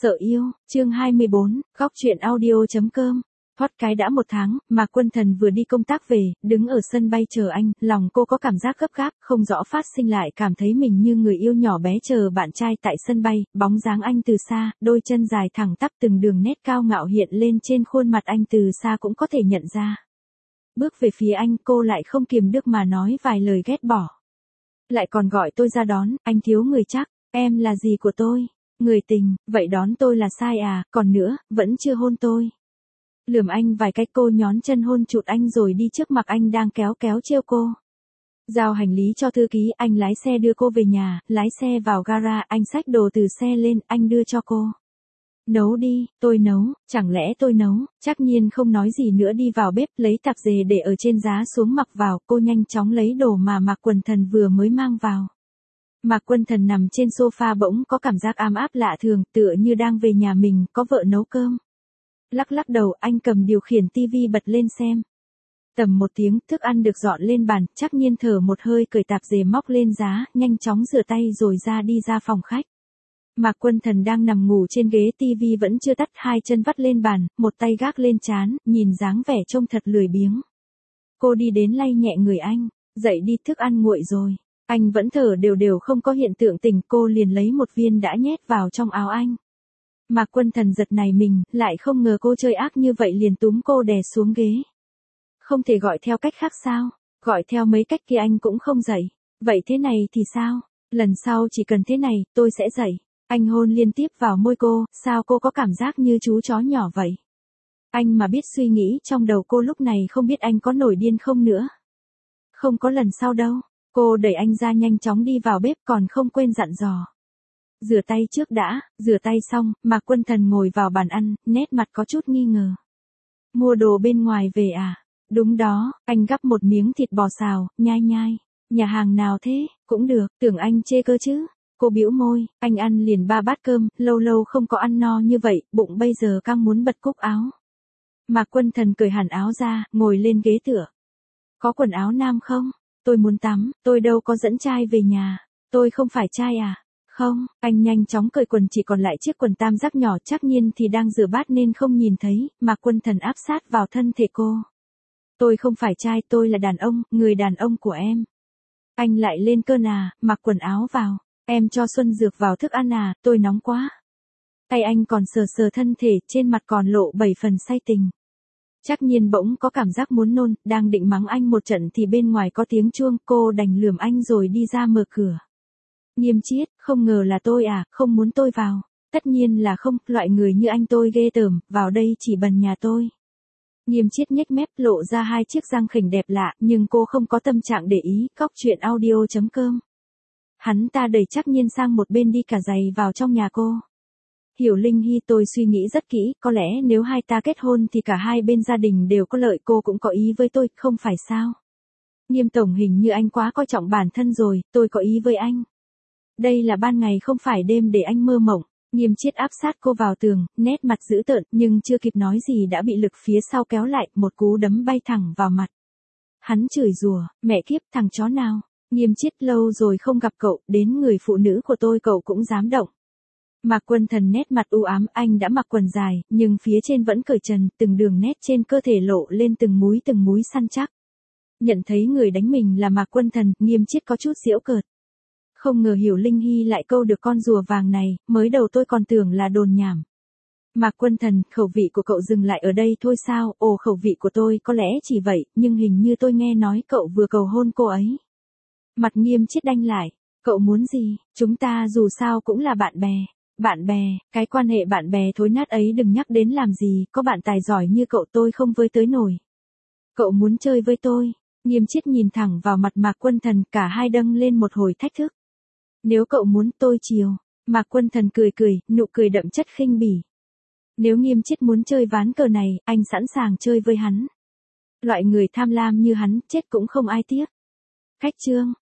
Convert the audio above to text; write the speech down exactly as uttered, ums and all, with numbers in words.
Sợ yêu, chương hai mươi bốn, góc truyện audio.com. Thoát cái đã một tháng, Mạc Quân Thần vừa đi công tác về, đứng ở sân bay chờ anh, lòng cô có cảm giác gấp gáp, không rõ phát sinh lại cảm thấy mình như người yêu nhỏ bé chờ bạn trai tại sân bay, bóng dáng anh từ xa, đôi chân dài thẳng tắp từng đường nét cao ngạo hiện lên trên khuôn mặt anh từ xa cũng có thể nhận ra. Bước về phía anh, cô lại không kiềm được mà nói vài lời ghét bỏ. Lại còn gọi tôi ra đón, anh thiếu người chắc, em là gì của tôi? Người tình, vậy đón tôi là sai à, còn nữa, vẫn chưa hôn tôi. Lườm anh vài cách cô nhón chân hôn chụt anh rồi đi trước mặt anh đang kéo kéo trêu cô. Giao hành lý cho thư ký, anh lái xe đưa cô về nhà, lái xe vào gara, anh xách đồ từ xe lên, anh đưa cho cô. Nấu đi, tôi nấu, chẳng lẽ tôi nấu, chắc nhiên không nói gì nữa đi vào bếp, lấy tạp dề để ở trên giá xuống mặc vào, cô nhanh chóng lấy đồ mà Mạc Quân Thần vừa mới mang vào. Mạc Quân Thần nằm trên sofa bỗng có cảm giác ấm áp lạ thường, tựa như đang về nhà mình, có vợ nấu cơm. Lắc lắc đầu, anh cầm điều khiển tivi bật lên xem. Tầm một tiếng, thức ăn được dọn lên bàn, chắc nhiên thở một hơi cởi tạp dề móc lên giá, nhanh chóng rửa tay rồi ra đi ra phòng khách. Mạc Quân Thần đang nằm ngủ trên ghế tivi vẫn chưa tắt, hai chân vắt lên bàn, một tay gác lên trán, nhìn dáng vẻ trông thật lười biếng. Cô đi đến lay nhẹ người anh, dậy đi, thức ăn nguội rồi. Anh vẫn thở đều đều không có hiện tượng tỉnh, cô liền lấy một viên đã nhét vào trong áo anh. Mạc Quân Thần giật nảy mình, lại không ngờ cô chơi ác như vậy liền túm cô đè xuống ghế. Không thể gọi theo cách khác sao? Gọi theo mấy cách kia anh cũng không dậy. Vậy thế này thì sao? Lần sau chỉ cần thế này, tôi sẽ dậy. Anh hôn liên tiếp vào môi cô, sao cô có cảm giác như chú chó nhỏ vậy? Anh mà biết suy nghĩ trong đầu cô lúc này không biết anh có nổi điên không nữa. Không có lần sau đâu. Cô đẩy anh ra nhanh chóng đi vào bếp còn không quên dặn dò. Rửa tay trước đã, rửa tay xong, Mạc Quân Thần ngồi vào bàn ăn, nét mặt có chút nghi ngờ. Mua đồ bên ngoài về à? Đúng đó, anh gắp một miếng thịt bò xào, nhai nhai. Nhà hàng nào thế? Cũng được, tưởng anh chê cơ chứ. Cô bĩu môi, anh ăn liền ba bát cơm, lâu lâu không có ăn no như vậy, bụng bây giờ căng muốn bật cúc áo. Mạc Quân Thần cởi hẳn áo ra, ngồi lên ghế tựa. Có quần áo nam không? Tôi muốn tắm, tôi đâu có dẫn trai về nhà. Tôi không phải trai à? Không, anh nhanh chóng cởi quần chỉ còn lại chiếc quần tam giác nhỏ, chắc nhiên thì đang rửa bát nên không nhìn thấy, Mạc Quân Thần áp sát vào thân thể cô. Tôi không phải trai, tôi là đàn ông, người đàn ông của em. Anh lại lên cơn à, mặc quần áo vào. Em cho xuân dược vào thức ăn à, tôi nóng quá. Tay anh còn sờ sờ thân thể, trên mặt còn lộ bảy phần say tình. Chắc nhiên bỗng có cảm giác muốn nôn, đang định mắng anh một trận thì bên ngoài có tiếng chuông, cô đành lườm anh rồi đi ra mở cửa. Nghiêm Chiết, không ngờ là tôi à, không muốn tôi vào. Tất nhiên là không, loại người như anh tôi ghê tởm, vào đây chỉ bần nhà tôi. Nghiêm Chiết nhếch mép lộ ra hai chiếc răng khỉnh đẹp lạ, nhưng cô không có tâm trạng để ý, góc truyện audio.com. Hắn ta đẩy chắc nhiên sang một bên đi cả giày vào trong nhà cô. Hiểu Linh Hy, tôi suy nghĩ rất kỹ, có lẽ nếu hai ta kết hôn thì cả hai bên gia đình đều có lợi, cô cũng có ý với tôi, không phải sao? Nghiêm tổng, hình như anh quá coi trọng bản thân rồi, tôi có ý với anh. Đây là ban ngày không phải đêm để anh mơ mộng. Nghiêm Chiết áp sát cô vào tường, nét mặt dữ tợn, nhưng chưa kịp nói gì đã bị lực phía sau kéo lại, một cú đấm bay thẳng vào mặt. Hắn chửi rủa, mẹ kiếp, thằng chó nào. Nghiêm Chiết, lâu rồi không gặp cậu, đến người phụ nữ của tôi cậu cũng dám động. Mạc Quân Thần nét mặt u ám, anh đã mặc quần dài, nhưng phía trên vẫn cởi trần, từng đường nét trên cơ thể lộ lên từng múi từng múi săn chắc. Nhận thấy người đánh mình là Mạc Quân Thần, Nghiêm Chiết có chút giễu cợt. Không ngờ Hiểu Linh Hy lại câu được con rùa vàng này, mới đầu tôi còn tưởng là đồn nhảm. Mạc Quân Thần, khẩu vị của cậu dừng lại ở đây thôi sao? Ồ, khẩu vị của tôi có lẽ chỉ vậy, nhưng hình như tôi nghe nói cậu vừa cầu hôn cô ấy. Mặt Nghiêm Chiết đanh lại, cậu muốn gì? Chúng ta dù sao cũng là bạn bè. Bạn bè, cái quan hệ bạn bè thối nát ấy đừng nhắc đến làm gì, có bạn tài giỏi như cậu tôi không với tới nổi. Cậu muốn chơi với tôi? Nghiêm Chiết nhìn thẳng vào mặt Mạc Quân Thần, cả hai dâng lên một hồi thách thức. Nếu cậu muốn tôi chiều. Mạc Quân Thần cười cười, nụ cười đậm chất khinh bỉ. Nếu Nghiêm Chiết muốn chơi ván cờ này, anh sẵn sàng chơi với hắn. Loại người tham lam như hắn, chết cũng không ai tiếc. Khách trương,